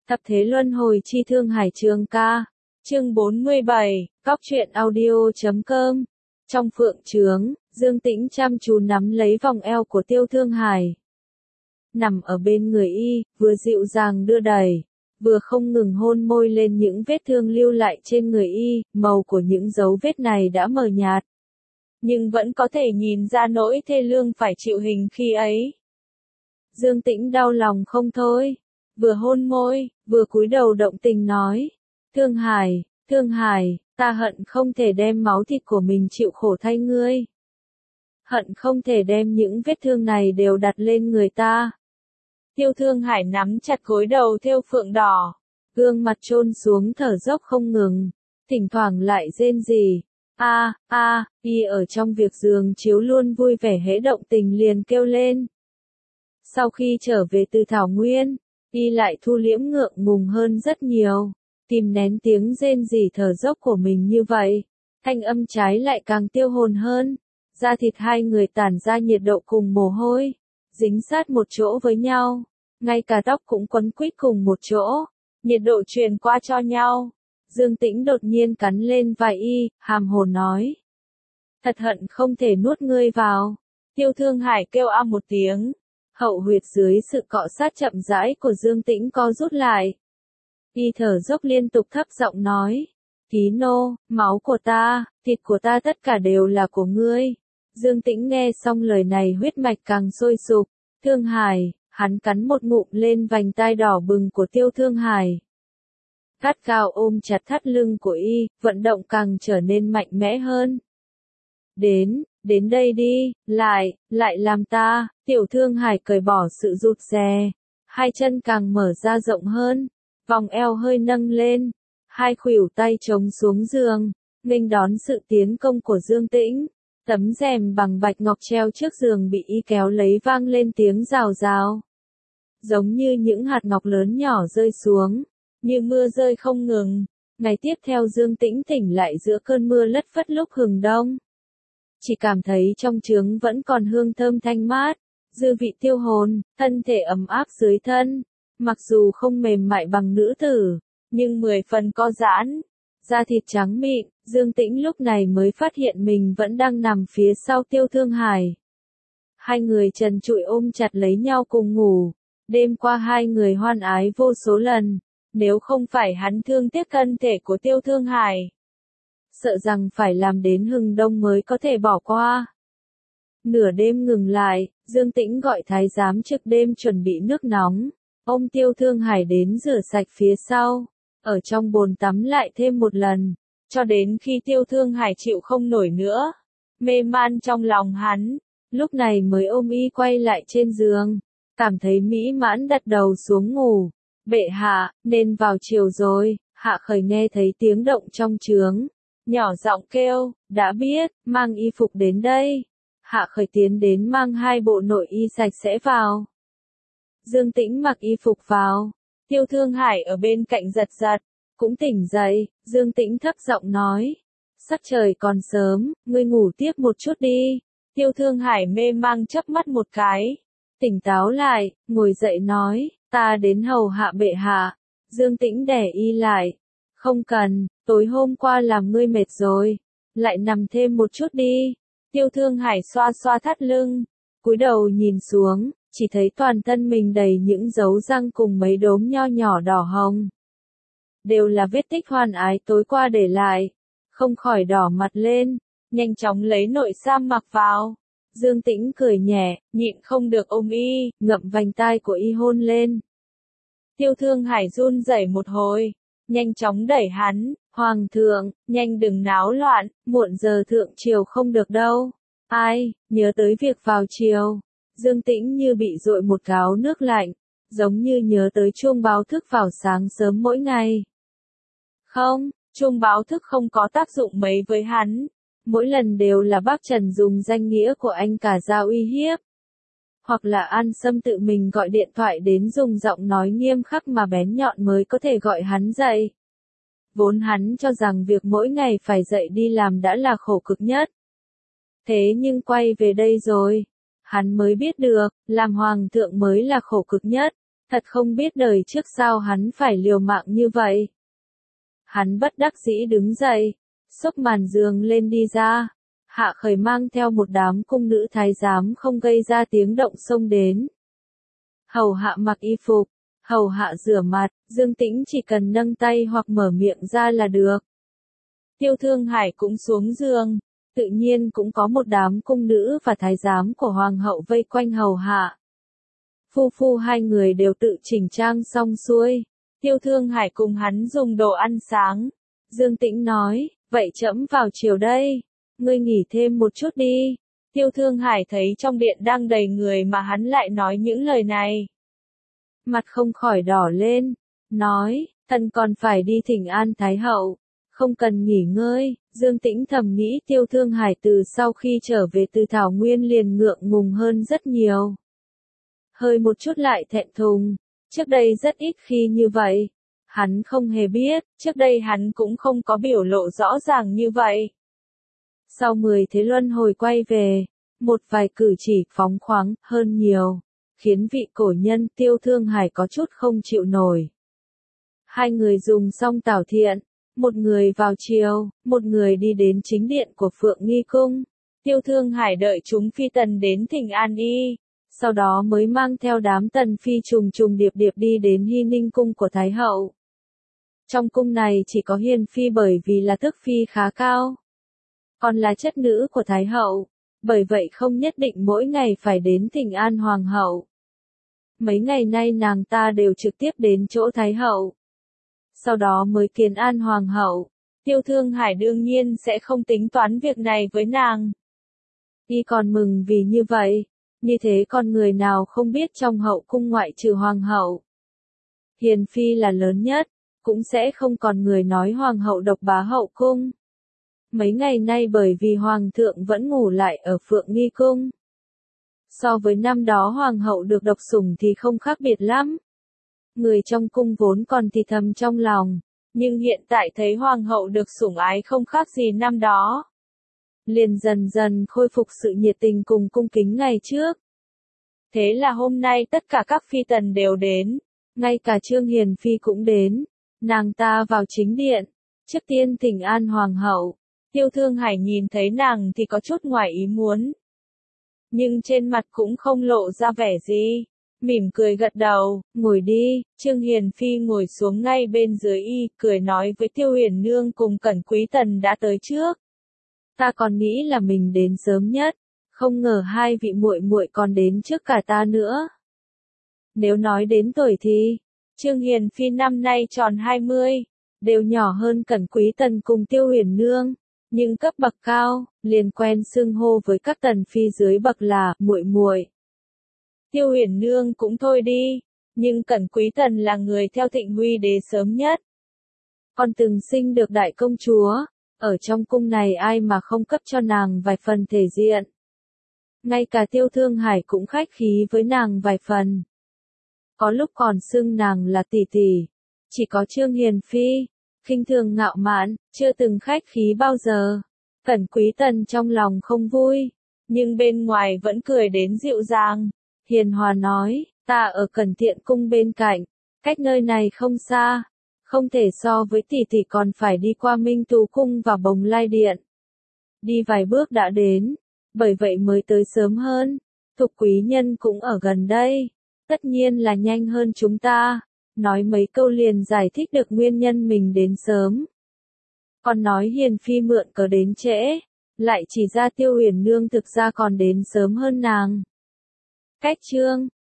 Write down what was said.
Thập thế luân hồi chi Thương Hải Trường ca. Chương 47, Cóc truyện audio.com. Trong phượng trướng, Dương Tĩnh chăm chú nắm lấy vòng eo của Tiêu Thương Hải. Nằm ở bên người y, vừa dịu dàng đưa đẩy, vừa không ngừng hôn môi lên những vết thương lưu lại trên người y, màu của những dấu vết này đã mờ nhạt. Nhưng vẫn có thể nhìn ra nỗi thê lương phải chịu hình khi ấy. Dương Tĩnh đau lòng không thôi, vừa hôn môi, vừa cúi đầu động tình nói. Thương Hải, ta hận không thể đem máu thịt của mình chịu khổ thay ngươi. Hận không thể đem những vết thương này đều đặt lên người ta. Tiêu Thương Hải nắm chặt gối đầu thêu phượng đỏ, gương mặt chôn xuống thở dốc không ngừng, thỉnh thoảng lại rên rỉ. Y ở trong việc giường chiếu luôn vui vẻ hễ động tình liền kêu lên. Sau khi trở về từ Thảo Nguyên, y lại thu liễm ngượng ngùng hơn rất nhiều, kìm nén tiếng rên rỉ thở dốc của mình như vậy, thanh âm trái lại càng tiêu hồn hơn, da thịt hai người tản ra nhiệt độ cùng mồ hôi, dính sát một chỗ với nhau, ngay cả tóc cũng quấn quýt cùng một chỗ, nhiệt độ truyền qua cho nhau. Dương Tĩnh đột nhiên cắn lên vai y, hàm hồ nói. Thật hận không thể nuốt ngươi vào. Tiêu Thương Hải kêu một tiếng. Hậu huyệt dưới sự cọ sát chậm rãi của Dương Tĩnh co rút lại. Y thở dốc liên tục thấp giọng nói. Ký nô, máu của ta, thịt của ta tất cả đều là của ngươi. Dương Tĩnh nghe xong lời này huyết mạch càng sôi sục. Thương Hải, hắn cắn một ngụm lên vành tai đỏ bừng của Tiêu Thương Hải. Gắt gao ôm chặt thắt lưng của y, vận động càng trở nên mạnh mẽ hơn. Đến đây đi, lại làm ta. Tiểu Thương Hải cởi bỏ sự rụt rè, hai chân càng mở ra rộng hơn, vòng eo hơi nâng lên, hai khuỷu tay chống xuống giường, nghênh đón sự tiến công của Dương Tĩnh. Tấm rèm bằng bạch ngọc treo trước giường bị y kéo lấy vang lên tiếng rào rào. Giống như những hạt ngọc lớn nhỏ rơi xuống, như mưa rơi không ngừng. Ngày tiếp theo Dương Tĩnh tỉnh lại giữa cơn mưa lất phất lúc hừng đông. Chỉ cảm thấy trong trướng vẫn còn hương thơm thanh mát, dư vị tiêu hồn, thân thể ấm áp dưới thân. Mặc dù không mềm mại bằng nữ tử, nhưng 10 phần có giãn, da thịt trắng mịn, Dương Tĩnh lúc này mới phát hiện mình vẫn đang nằm phía sau Tiêu Thương Hải. Hai người trần trụi ôm chặt lấy nhau cùng ngủ, đêm qua hai người hoan ái vô số lần, nếu không phải hắn thương tiếc thân thể của Tiêu Thương Hải, sợ rằng phải làm đến hừng đông mới có thể bỏ qua. Nửa đêm ngừng lại, Dương Tĩnh gọi thái giám trực đêm chuẩn bị nước nóng, ôm Tiêu Thương Hải đến rửa sạch phía sau, ở trong bồn tắm lại thêm một lần, cho đến khi Tiêu Thương Hải chịu không nổi nữa, mê man trong lòng hắn, lúc này mới ôm y quay lại trên giường, cảm thấy mỹ mãn đặt đầu xuống ngủ. Bệ hạ, nên vào chiều rồi. Hạ Khởi nghe thấy tiếng động trong trướng, nhỏ giọng kêu, đã biết, mang y phục đến đây. Hạ Khởi tiến đến mang hai bộ nội y sạch sẽ vào. Dương Tĩnh mặc y phục vào, Tiêu Thương Hải ở bên cạnh giật giật, cũng tỉnh dậy. Dương Tĩnh thấp giọng nói, sắc trời còn sớm, ngươi ngủ tiếp một chút đi. Tiêu Thương Hải mê mang chớp mắt một cái, tỉnh táo lại, ngồi dậy nói, ta đến hầu hạ bệ hạ. Dương Tĩnh đè y lại, không cần, tối hôm qua làm ngươi mệt rồi, lại nằm thêm một chút đi. Tiêu Thương Hải xoa xoa thắt lưng, cúi đầu nhìn xuống, chỉ thấy toàn thân mình đầy những dấu răng cùng mấy đốm nho nhỏ đỏ hồng. Đều là vết tích hoan ái tối qua để lại, không khỏi đỏ mặt lên, nhanh chóng lấy nội sam mặc vào. Dương Tĩnh cười nhẹ, nhịn không được ôm y, ngậm vành tai của y hôn lên. Tiêu Thương Hải run rẩy một hồi, nhanh chóng đẩy hắn, Hoàng thượng, nhanh đừng náo loạn, muộn giờ thượng triều không được đâu. Ai, nhớ tới việc vào triều. Dương Tĩnh như bị dội một gáo nước lạnh, giống như nhớ tới chuông báo thức vào sáng sớm mỗi ngày. Không, chuông báo thức không có tác dụng mấy với hắn. Mỗi lần đều là bác Trần dùng danh nghĩa của anh cả ra uy hiếp. Hoặc là An Sâm tự mình gọi điện thoại đến dùng giọng nói nghiêm khắc mà bén nhọn mới có thể gọi hắn dậy. Vốn hắn cho rằng việc mỗi ngày phải dậy đi làm đã là khổ cực nhất. Thế nhưng quay về đây rồi, hắn mới biết được, làm hoàng thượng mới là khổ cực nhất. Thật không biết đời trước sao hắn phải liều mạng như vậy. Hắn bất đắc dĩ đứng dậy, xốc màn giường lên đi ra. Hạ Khởi mang theo một đám cung nữ thái giám không gây ra tiếng động xông đến. Hầu hạ mặc y phục, hầu hạ rửa mặt, Dương Tĩnh chỉ cần nâng tay hoặc mở miệng ra là được. Tiêu Thương Hải cũng xuống giường, tự nhiên cũng có một đám cung nữ và thái giám của hoàng hậu vây quanh hầu hạ. Phu phu hai người đều tự chỉnh trang xong xuôi. Tiêu Thương Hải cùng hắn dùng đồ ăn sáng. Dương Tĩnh nói, vậy trẫm vào chiều đây, ngươi nghỉ thêm một chút đi. Tiêu Thương Hải thấy trong điện đang đầy người mà hắn lại nói những lời này. Mặt không khỏi đỏ lên, nói, thần còn phải đi thỉnh an Thái hậu, không cần nghỉ ngơi. Dương Tĩnh thầm nghĩ Tiêu Thương Hải từ sau khi trở về từ Thảo Nguyên liền ngượng ngùng hơn rất nhiều. Hơi một chút lại thẹn thùng, trước đây rất ít khi như vậy. Hắn không hề biết, trước đây hắn cũng không có biểu lộ rõ ràng như vậy. Sau 10 thế luân hồi quay về, một vài cử chỉ phóng khoáng hơn nhiều, khiến vị cổ nhân Tiêu Thương Hải có chút không chịu nổi. Hai người dùng xong tảo thiện, một người vào chiều, một người đi đến chính điện của Phượng Nghi Cung. Tiêu Thương Hải đợi chúng phi tần đến thỉnh an y, sau đó mới mang theo đám tần phi trùng trùng điệp điệp đi đến Hy Ninh Cung của Thái hậu. Trong cung này chỉ có Hiền phi bởi vì là tước phi khá cao, còn là chất nữ của Thái hậu, bởi vậy không nhất định mỗi ngày phải đến thỉnh an hoàng hậu. Mấy ngày nay nàng ta đều trực tiếp đến chỗ Thái hậu, sau đó mới kiến an hoàng hậu. Tiêu Thương Hải đương nhiên sẽ không tính toán việc này với nàng. Y còn mừng vì như vậy, như thế con người nào không biết trong hậu cung ngoại trừ hoàng hậu. Hiền phi là lớn nhất, cũng sẽ không còn người nói hoàng hậu độc bá hậu cung. Mấy ngày nay bởi vì hoàng thượng vẫn ngủ lại ở Phượng Nghi Cung. So với năm đó hoàng hậu được độc sủng thì không khác biệt lắm. Người trong cung vốn còn thì thầm trong lòng, nhưng hiện tại thấy hoàng hậu được sủng ái không khác gì năm đó. Liền dần dần khôi phục sự nhiệt tình cùng cung kính ngày trước. Thế là hôm nay tất cả các phi tần đều đến, ngay cả Trương Hiền phi cũng đến. Nàng ta vào chính điện, trước tiên thỉnh an hoàng hậu. Tiêu Thương Hải nhìn thấy nàng thì có chút ngoài ý muốn, nhưng trên mặt cũng không lộ ra vẻ gì, mỉm cười gật đầu, ngồi đi. Trương Hiền phi ngồi xuống ngay bên dưới y, cười nói với Tiêu Huyền nương cùng Cẩn Quý tần đã tới trước. Ta còn nghĩ là mình đến sớm nhất, không ngờ hai vị muội muội còn đến trước cả ta nữa. Nếu nói đến tuổi thì, Trương Hiền phi năm nay tròn 20, đều nhỏ hơn Cẩn Quý tần cùng Tiêu Huyền nương, nhưng cấp bậc cao, liền quen xưng hô với các tần phi dưới bậc là muội muội. Tiêu Huyền nương cũng thôi đi, nhưng Cẩn Quý tần là người theo Thịnh Huy đế sớm nhất, còn từng sinh được đại công chúa, ở trong cung này ai mà không cấp cho nàng vài phần thể diện. Ngay cả Tiêu Thương Hải cũng khách khí với nàng vài phần. Có lúc còn xưng nàng là tỷ tỷ. Chỉ có Trương Hiền phi, khinh thường ngạo mạn, chưa từng khách khí bao giờ. Cẩn Quý tần trong lòng không vui, nhưng bên ngoài vẫn cười đến dịu dàng. Hiền hòa nói, ta ở Cẩn Thiện cung bên cạnh, cách nơi này không xa, không thể so với tỷ tỷ, còn phải đi qua Minh Tú cung và Bồng Lai điện. Đi vài bước đã đến, bởi vậy mới tới sớm hơn. Thục quý nhân cũng ở gần đây, tất nhiên là nhanh hơn chúng ta. Nói mấy câu liền giải thích được nguyên nhân mình đến sớm. Còn nói Hiền phi mượn cớ đến trễ, lại chỉ ra Tiêu Huyền nương thực ra còn đến sớm hơn nàng. Cách Trương